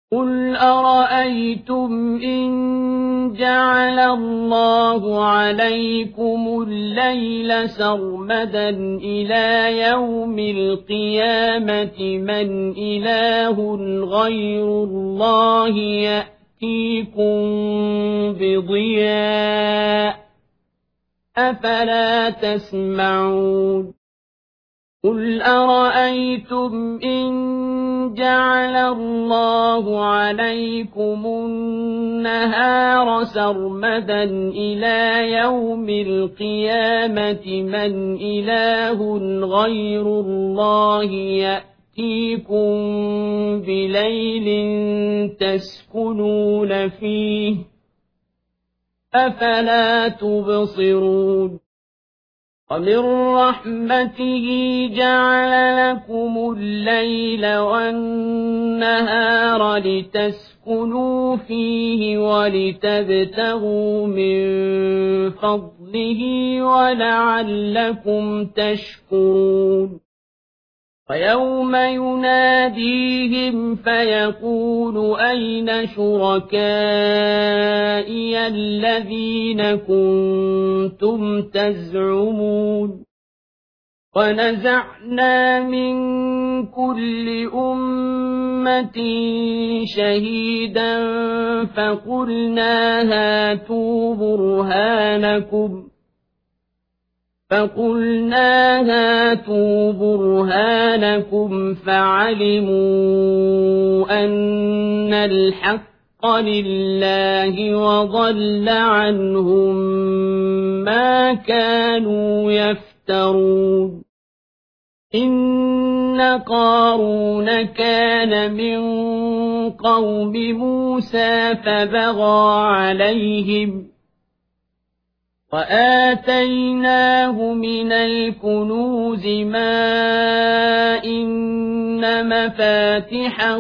قُلْ أَرَأَيْتُمْ إِن جَعَلَ اللَّهُ عَلَيْكُمُ اللَّيْلَ سَرْمَدًا إِلَىٰ يَوْمِ الْقِيَامَةِ مَنْ إِلَٰهٌ غَيْرُ اللَّهِ يَأْتِيكُم بِضِيَاءٍ ۖ أَفَلَا تَسْمَعُونَ قُلْ أَرَأَيْتُمْ إِن جَعَلَ اللَّهُ عَلَيْكُمُ النَّهَارَ سَرْمَدًا إِلَىٰ يَوْمِ الْقِيَامَةِ مَنْ إِلَٰهٌ غَيْرُ اللَّهِ يَأْتِيكُم بِلَيْلٍ تَسْكُنُونَ فِيهِ ۖ أَفَلَا تُبْصِرُونَ وَمِن رَّحْمَتِهِ جَعَلَ لَكُمُ اللَّيْلَ وَالنَّهَارَ لِتَسْكُنُوا فِيهِ وَلِتَبْتَغُوا مِن فَضْلِهِ وَلَعَلَّكُمْ تَشْكُرُونَ وَيَوْمَ يُنَادِيهِمْ فَيَقُولُ أَيْنَ شُرَكَائِيَ الَّذِينَ كُنتُمْ تَزْعُمُونَ وَنَزَعْنَا مِن كُلِّ أُمَّةٍ شَهِيدًا فَقُلْنَا هَاتُوا بُرْهَانَكُمْ فَعَلِمُوا أَنَّ الْحَقَّ لِلَّهِ وَضَلَّ عَنْهُم مَّا كَانُوا يَفْتَرُونَ إِنَّ قَارُونَ كَانَ مِن قَوْمِ مُوسَىٰ فَبَغَىٰ عَلَيْهِمْ وَآتَيْنَاهُ مِنَ الْكُنُوزِ مَا إِنَّ مَفَاتِحَهُ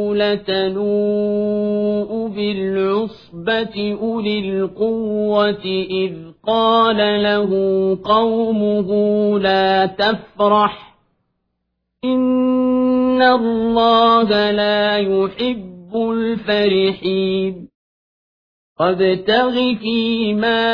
لَتَنُوءُ بِالْعُصْبَةِ أُولِي الْقُوَّةِ إِذْ قَالَ لَهُ قَوْمُهُ لَا تَفْرَحْ إِنَّ اللَّهَ لَا يُحِبُّ الْفَرِحِينَ وَابْتَغِ فِيمَا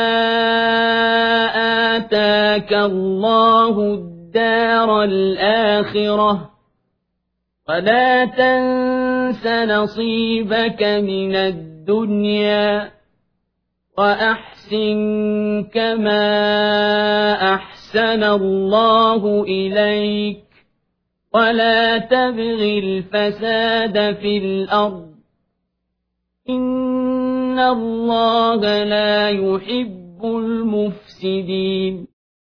آتَاكَ اللَّهُ الدَّارَ الْآخِرَةَ وَلَا تَنسَ نَصِيبَكَ مِنَ الدُّنْيَا وَأَحْسِن كَمَا أَحْسَنَ اللَّهُ إِلَيْكَ وَلَا تَبْغِ الْفَسَادَ فِي الْأَرْضِ إِنَّ اللَّهَ لَا يُحِبُّ الْمُفْسِدِينَ